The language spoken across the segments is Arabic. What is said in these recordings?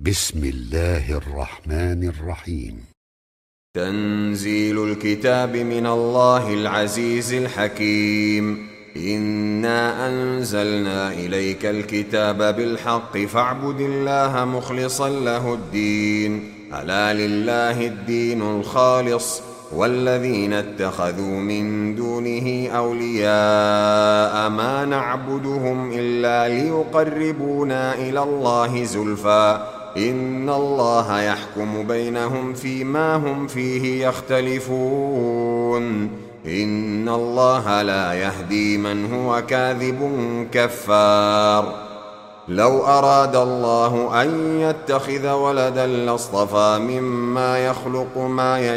بسم الله الرحمن الرحيم. تنزيل الكتاب من الله العزيز الحكيم. إنا أنزلنا إليك الكتاب بالحق فاعبد الله مخلصا له الدين. ألا لله الدين الخالص والذين اتخذوا من دونه أولياء ما نعبدهم إلا ليقربونا إلى الله زلفى إن الله يحكم بينهم فيما هم فيه يختلفون. إن الله لا يهدي من هو كاذب كفار. لو أراد الله أن يتخذ ولدا لاصطفى مما يخلق ما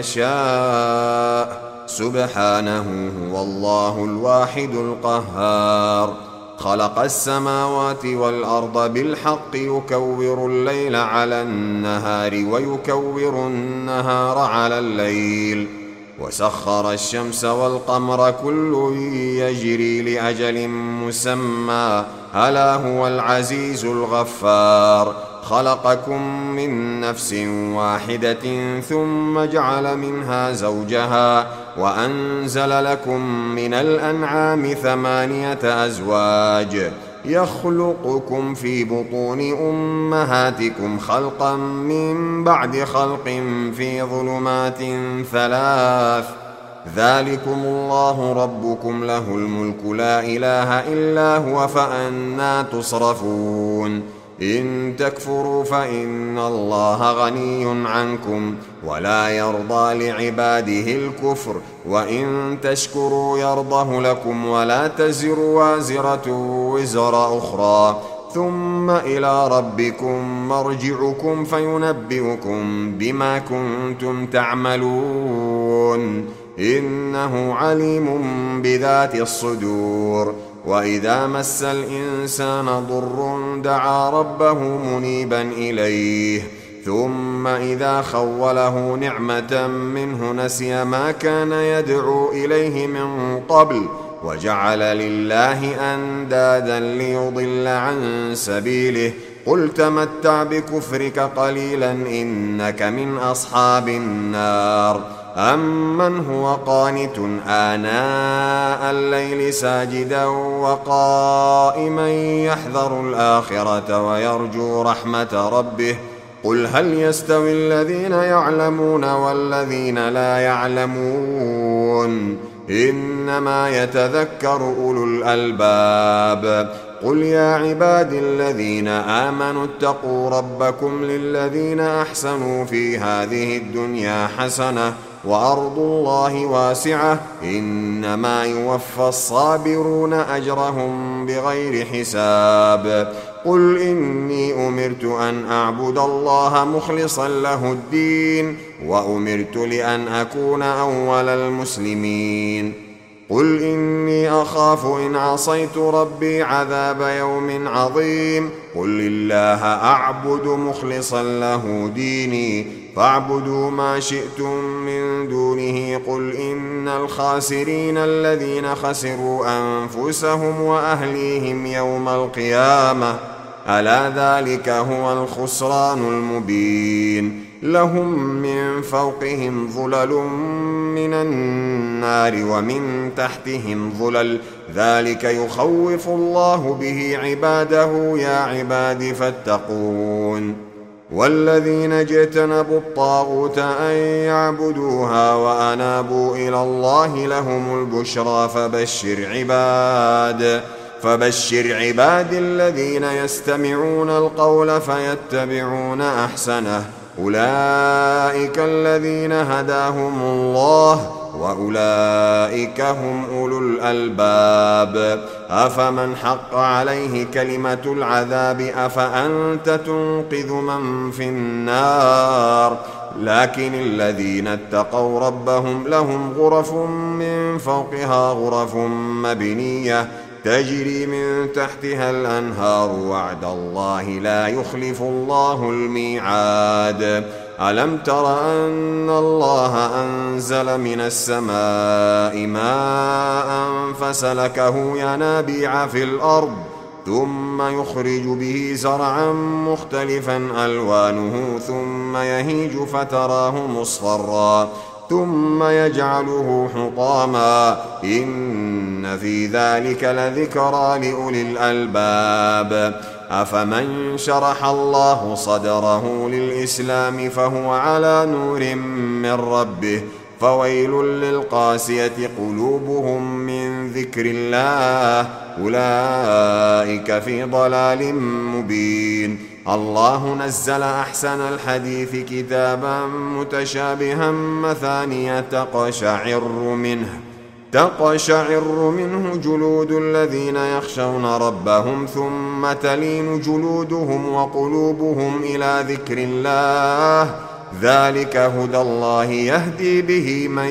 يشاء سبحانه هو الله الواحد القهار. خلق السماوات والأرض بالحق يكور الليل على النهار ويكور النهار على الليل وسخر الشمس والقمر كل يجري لأجل مسمى ألا هو العزيز الغفار. خلقكم من نفس واحدة ثم جعل منها زوجها وأنزل لكم من الأنعام 8 أزواج يخلقكم في بطون أمهاتكم خلقا من بعد خلق في ظلمات 3 ذلكم الله ربكم له الملك لا إله إلا هو فأنى تصرفون. إن تكفروا فإن الله غني عنكم ولا يرضى لعباده الكفر وإن تشكروا يرضه لكم ولا تزر وازرة وزر أخرى ثم إلى ربكم مرجعكم فينبئكم بما كنتم تعملون. إنه عليم بذات الصدور. وإذا مس الإنسان ضر دعا ربه منيبا إليه ثم إذا خوله نعمة منه نسي ما كان يدعو إليه من قبل وجعل لله أندادا ليضل عن سبيله. قل تمتع بكفرك قليلا إنك من أصحاب النار. أمن هو قانت آناء الليل ساجدا وقائما يحذر الآخرة ويرجو رحمة ربه قل هل يستوي الذين يعلمون والذين لا يعلمون إنما يتذكر أولو الألباب. قل يا عبادي الذين آمنوا اتقوا ربكم للذين أحسنوا في هذه الدنيا حسنة وأرض الله واسعة إنما يوفى الصابرون أجرهم بغير حساب. قل إني أمرت أن أعبد الله مخلصا له الدين وأمرت لأن أكون أول المسلمين. قل إني أخاف إن عصيت ربي عذاب يوم عظيم. قل الله أعبد مخلصا له ديني فاعبدوا ما شئتم من دونه. قل إن الخاسرين الذين خسروا أنفسهم وأهليهم يوم القيامة ألا ذلك هو الخسران المبين. لهم من فوقهم ظلل من النار ومن تحتهم ظلل ذلك يخوف الله به عباده يا عباد فاتقون. والذين اجتنبوا الطاغوت أن يعبدوها وأنابوا إلى الله لهم البشرى فبشر عباد الذين يستمعون القول فيتبعون أحسنه أولئك الذين هداهم الله وأولئك هم أولو الألباب. أفمن حق عليه كلمة العذاب أفأنت تنقذ من في النار. لكن الذين اتقوا ربهم لهم غرف من فوقها غرف مبنية تجري من تحتها الأنهار وعد الله لا يخلف الله الميعاد. ألم تر أن الله أنزل من السماء ماء فسلكه ينابيع في الأرض ثم يخرج به زرعا مختلفا ألوانه ثم يهيج فتراه مصفرا ثم يجعله حطاما إن في ذلك لذكرى لأولي الألباب أفمن شرح الله صدره للإسلام فهو على نور من ربه فويل للقاسية قلوبهم من ذكر الله أولئك في ضلال مبين الله نزل أحسن الحديث كتابا متشابها مثانية تقشعر منه جلود الذين يخشون ربهم ثم تلين جلودهم وقلوبهم إلى ذكر الله ذلك هدى الله يهدي به من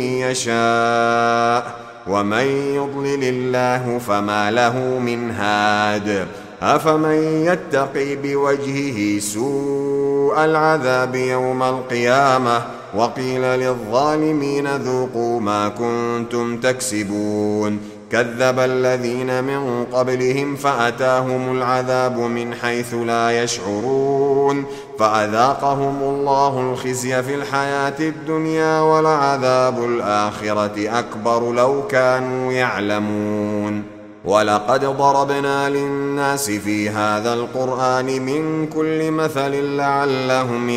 يشاء ومن يضلل الله فما له من هاد أفمن يتقي بوجهه سوء العذاب يوم القيامة وقيل للظالمين ذوقوا ما كنتم تكسبون كذب الذين من قبلهم فأتاهم العذاب من حيث لا يشعرون فأذاقهم الله الخزي في الحياة الدنيا ولعذاب الآخرة أكبر لو كانوا يعلمون ولقد ضربنا للناس في هذا القرآن من كل مثل لعلهم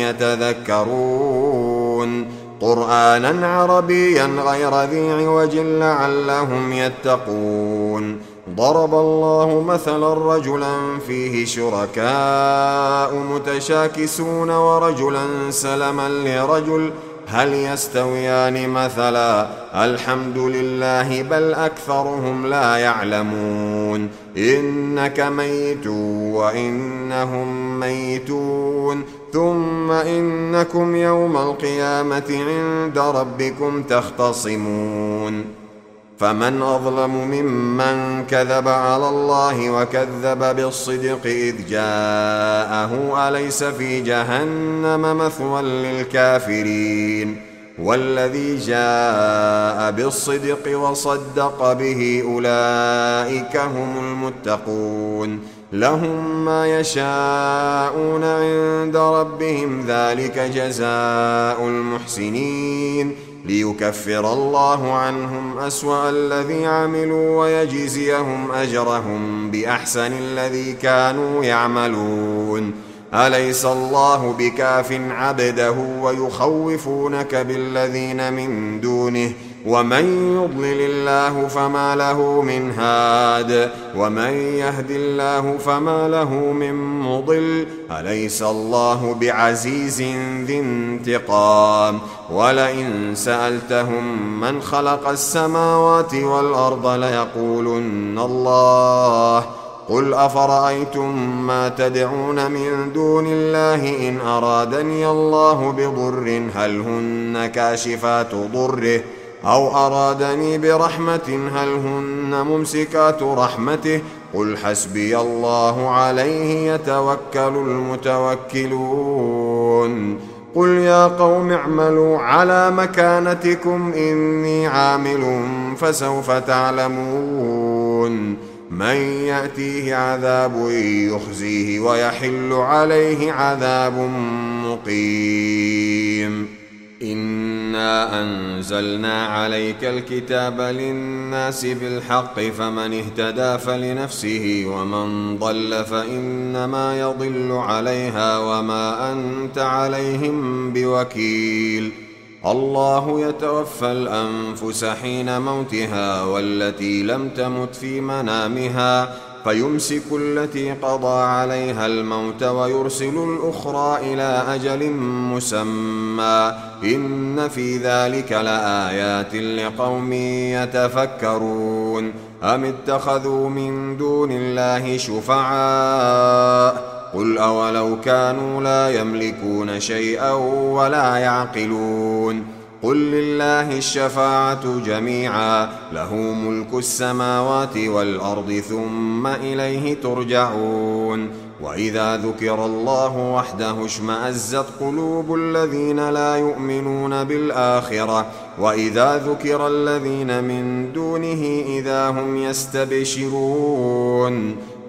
يتذكرون قرآنا عربيا غير ذي عوج لعلهم يتقون ضرب الله مثلا رجلا فيه شركاء متشاكسون ورجلا سلما لرجل هل يستويان مثلا الحمد لله بل أكثرهم لا يعلمون إنك ميت وإنهم ميتون ثم إنكم يوم القيامة عند ربكم تختصمون فمن أظلم ممن كذب على الله وكذب بالصدق إذ جاءه أليس في جهنم مثوى للكافرين والذي جاء بالصدق وصدق به أولئك هم المتقون لهم ما يشاءون عند ربهم ذلك جزاء المحسنين ليكفر الله عنهم أسوأ الذي عملوا ويجزيهم أجرهم بأحسن الذي كانوا يعملون أليس الله بكاف عبده ويخوفونك بالذين من دونه ومن يضلل الله فما له من هاد ومن يهد الله فما له من مضل أليس الله بعزيز ذي انتقام ولئن سألتهم من خلق السماوات والأرض ليقولن الله قل أفرأيتم ما تدعون من دون الله إن أرادني الله بضر هل هن كاشفات ضره أو أرادني برحمة هل هن ممسكات رحمته قل حسبي الله عليه يتوكل المتوكلون قل يا قوم اعملوا على مكانتكم إني عامل فسوف تعلمون من يأتيه عذاب يخزيه ويحل عليه عذاب مقيم إنا أنزلنا عليك الكتاب للناس بالحق فمن اهتدى فلنفسه ومن ضل فإنما يضل عليها وما أنت عليهم بوكيل الله يتوفى الأنفس حين موتها والتي لم تمت في منامها فيمسك التي قضى عليها الموت ويرسل الأخرى إلى أجل مسمى إن في ذلك لآيات لقوم يتفكرون أم اتخذوا من دون الله شفعاء قل أولو كانوا لا يملكون شيئا ولا يعقلون قل لله الشفاعة جميعا له ملك السماوات والأرض ثم إليه ترجعون وإذا ذكر الله وحده اشمأزت قلوب الذين لا يؤمنون بالآخرة وإذا ذكر الذين من دونه إذا هم يستبشرون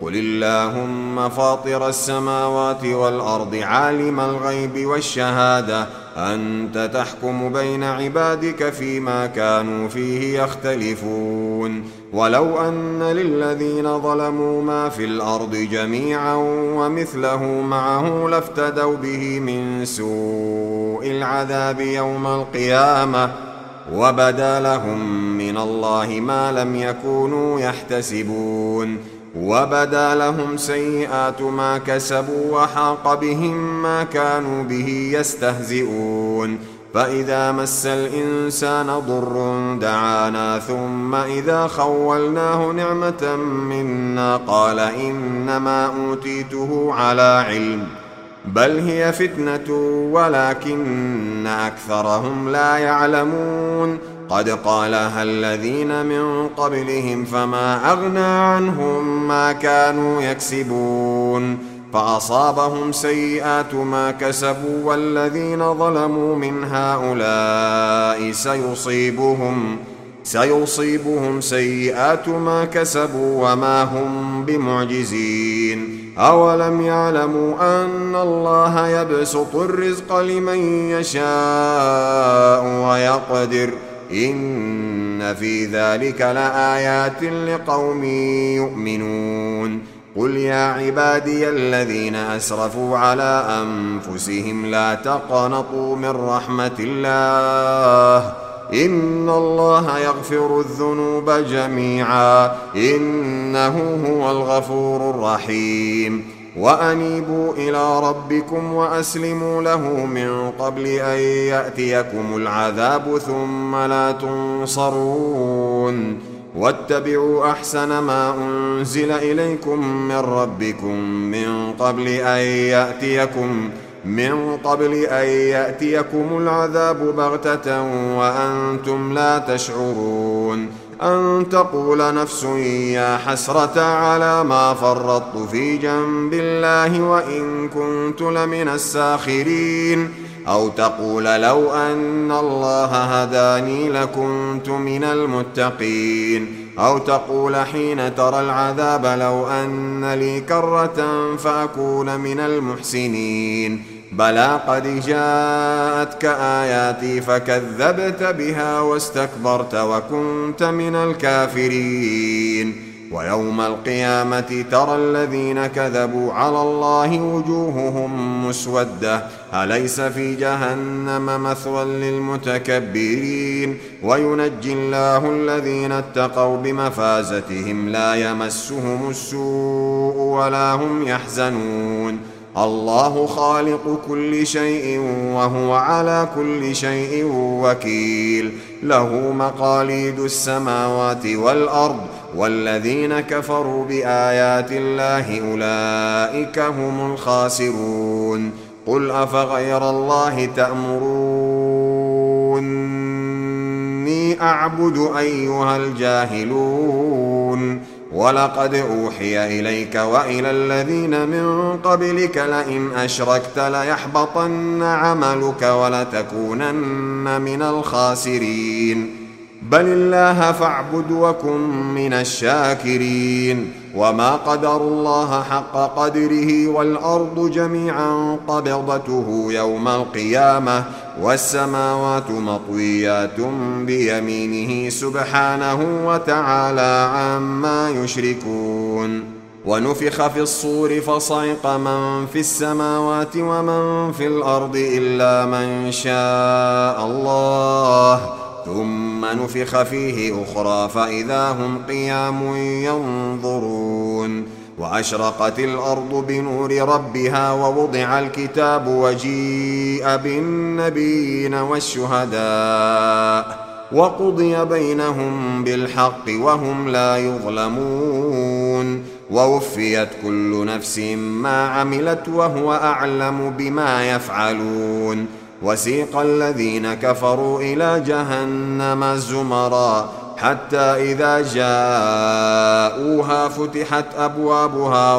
قل اللهم فاطر السماوات والأرض عالم الغيب والشهادة أنت تحكم بين عبادك فيما كانوا فيه يختلفون ولو أن للذين ظلموا ما في الأرض جميعا ومثله معه لافتدوا به من سوء العذاب يوم القيامة وبدا لهم من الله ما لم يكونوا يحتسبون وبدا لهم سيئات ما كسبوا وحاق بهم ما كانوا به يستهزئون فإذا مس الإنسان ضر دعانا ثم إذا خولناه نعمة منا قال إنما أوتيته على علم بل هي فتنة ولكن أكثرهم لا يعلمون قد قالها الذين من قبلهم فما أغنى عنهم ما كانوا يكسبون فأصابهم سيئات ما كسبوا والذين ظلموا من هؤلاء سيصيبهم سيئات ما كسبوا وما هم بمعجزين أولم يعلموا أن الله يبسط الرزق لمن يشاء ويقدر إن في ذلك لآيات لقوم يؤمنون قل يا عبادي الذين أسرفوا على أنفسهم لا تقنطوا من رحمة الله إن الله يغفر الذنوب جميعا إنه هو الغفور الرحيم وأنيبوا إلى ربكم وأسلموا له من قبل أن يأتيكم العذاب ثم لا تنصرون واتبعوا أحسن ما أنزل إليكم من ربكم من قبل أن يأتيكم العذاب بغتة وأنتم لا تشعرون أن تقول نفس يا حسرة على ما فرطت في جنب الله وإن كنت لمن الساخرين أو تقول لو أن الله هداني لكنت من المتقين أو تقول حين ترى العذاب لو أن لي كرة فأكون من المحسنين بلى قد جاءتك آياتي فكذبت بها واستكبرت وكنت من الكافرين ويوم القيامة ترى الذين كذبوا على الله وجوههم مسودة أليس في جهنم مثوى للمتكبرين وينجي الله الذين اتقوا بمفازتهم لا يمسهم السوء ولا هم يحزنون الله خالق كل شيء وهو على كل شيء وكيل له مقاليد السماوات والأرض والذين كفروا بآيات الله أولئك هم الخاسرون قل أفغير الله تأمروني أعبد أيها الجاهلون ولقد أوحي إليك وإلى الذين من قبلك لئن أشركت ليحبطن عملك ولتكونن من الخاسرين بل الله فاعبد وكن من الشاكرين وما قدروا الله حق قدره والأرض جميعا قبضته يوم القيامة والسماوات مطويات بيمينه سبحانه وتعالى عما يشركون ونفخ في الصور فصعق من في السماوات ومن في الأرض إلا من شاء الله ثم نفخ فيه أخرى فإذا هم قيام ينظرون وأشرقت الأرض بنور ربها ووضع الكتاب وجيء بالنبيين والشهداء وقضي بينهم بالحق وهم لا يظلمون ووفيت كل نفس ما عملت وهو أعلم بما يفعلون وسيق الذين كفروا إلى جهنم زمرا حتى إذا جاءوها فتحت أبوابها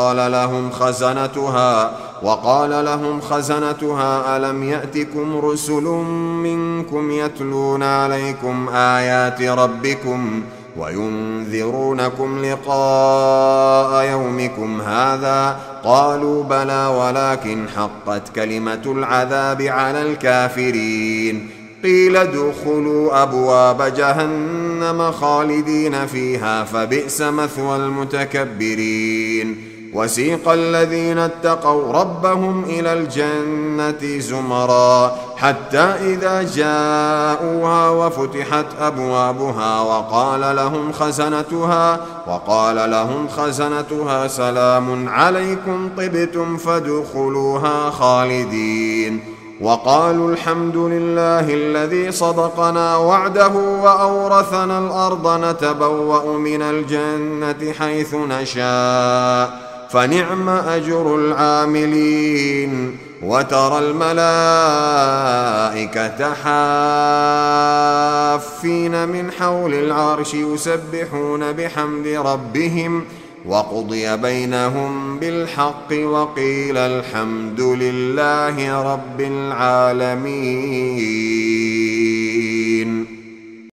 وقال لهم خزنتها ألم يأتكم رسل منكم يتلون عليكم آيات ربكم وينذرونكم لقاء يومكم هذا قالوا بلى ولكن حقت كلمة العذاب على الكافرين قيل ادخلوا أبواب جهنم خالدين فيها فبئس مثوى المتكبرين وسيق الذين اتقوا ربهم إلى الجنة زمرا حتى إذا جاءوها وفتحت أبوابها وقال لهم خزنتها سلام عليكم طبتم فادخلوها خالدين وقالوا الحمد لله الذي صدقنا وعده وأورثنا الأرض نتبوأ من الجنة حيث نشاء فنعم أجر العاملين وترى الملائكة حافين من حول العرش يسبحون بحمد ربهم وقضي بينهم بالحق وقيل الحمد لله رب العالمين.